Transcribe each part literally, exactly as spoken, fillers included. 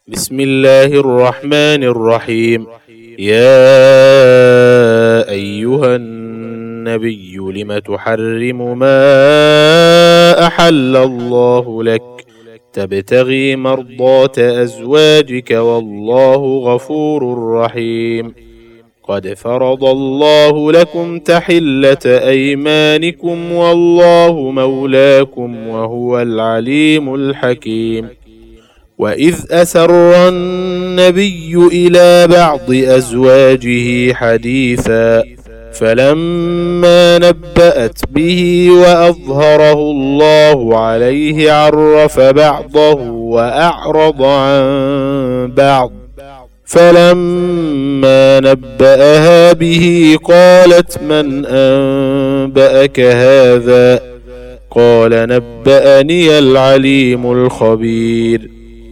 بسم الله الرحمن الرحيم. يا أيها النبي لم تحرم ما أحل الله لك تبتغي مرضات أزواجك والله غفور رحيم. قد فرض الله لكم تحلة أيمانكم والله مولاكم وهو العليم الحكيم. وإذ أسر النبي إلى بعض أزواجه حديثا فلما نبأت به وأظهره الله عليه عرف بعضه وأعرض عن بعض فلما نبأها به قالت من أنبأك هذا قال نبأني العليم الخبير.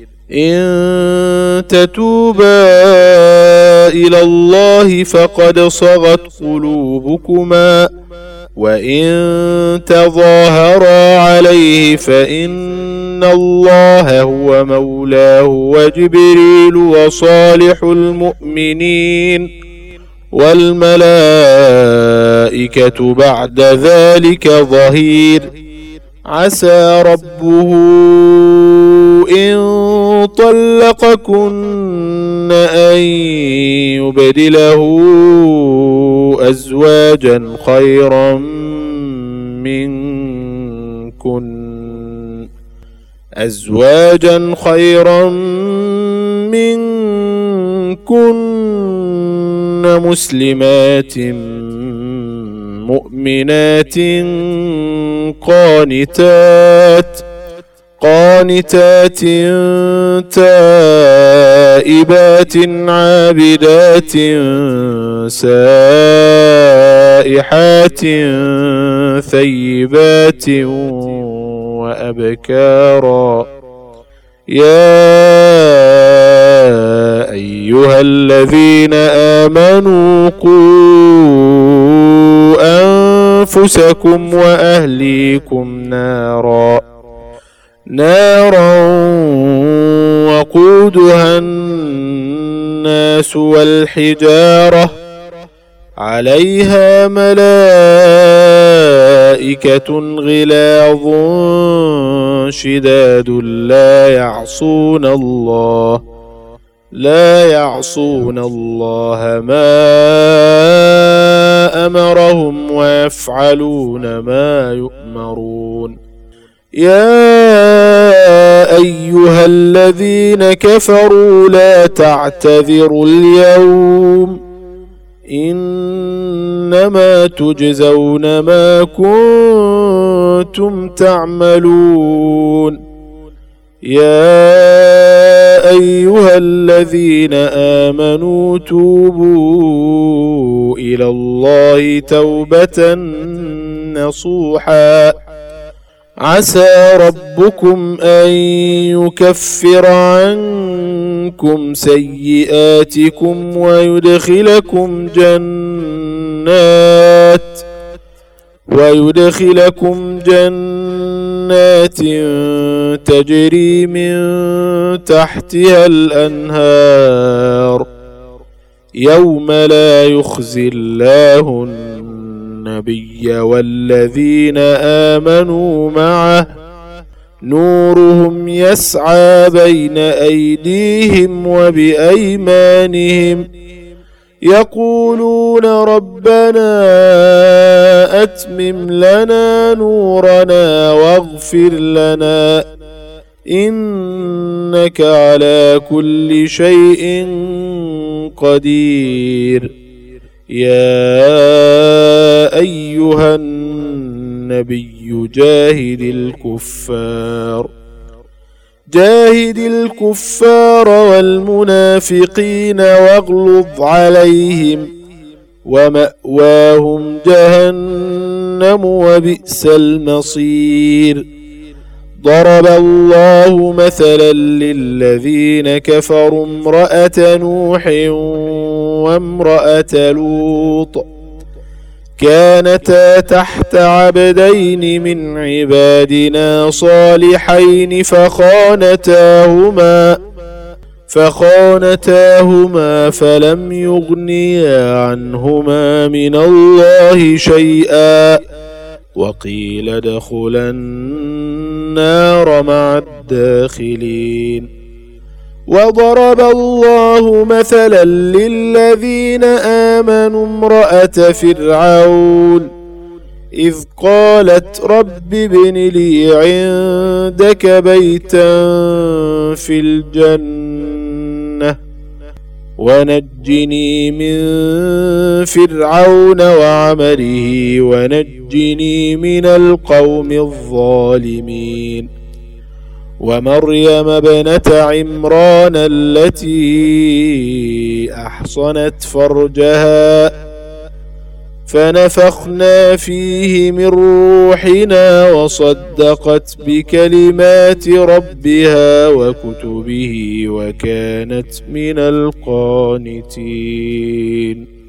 إن تتوبا إلى الله فقد صغت قلوبكما وإن تظاهرا عليه فإن الله هو مولاه وجبريل وصالح المؤمنين والملائكة بعد ذلك ظهير. عسى ربه إن طلقكن أن يبدله أزواجا خيرا منكن أزواجا خيرا منكن مسلمات مؤمنات قانتات قانتات تائبات عابدات سائحات ثيبات وأبكارا. يا أيها الذين آمنوا قوا أنفسكم وأهليكم نارا نارا وقودها الناس والحجارة عليها ملائكة غلاظ شداد لا يعصون الله لا يعصون الله ما أمرهم ويفعلون ما يؤمرون. يا أيها الذين كفروا لا تعتذروا اليوم إنما تجزون ما كنتم تعملون. يا أيها الذين آمنوا توبوا إلى الله توبة نصوحا عسى ربكم أن يكفر عنكم سيئاتكم ويدخلكم جنات ويدخلكم جنات تجري من تحتها الأنهار يوم لا يخزي الله النبي والذين آمنوا معه نورهم يسعى بين أيديهم وبأيمانهم يقولون ربنا أتمم لنا نورنا واغفر لنا إنك على كل شيء قدير. يا أيها النبي جاهد الكفار جاهد الكفار والمنافقين واغلظ عليهم ومأواهم جهنم وبئس المصير. ضرب الله مثلا للذين كفروا امرأة نوح وامرأة لوط كانتا تحت عبدين من عبادنا صالحين فخانتاهما فخانتاهما فلم يغنيا عنهما من الله شيئا وقيل ادخلا النار مع الداخلين. وضرب الله مثلا للذين آمنوا امرأة فرعون إذ قالت رب ابن لي عندك بيتا في الجنة ونجني من فرعون وعمله ونجني من القوم الظالمين. ومريم ابنة عمران التي أحصنت فرجها فنفخنا فيه من روحنا وصدقت بكلمات ربها وكتبه وكانت من القانتين.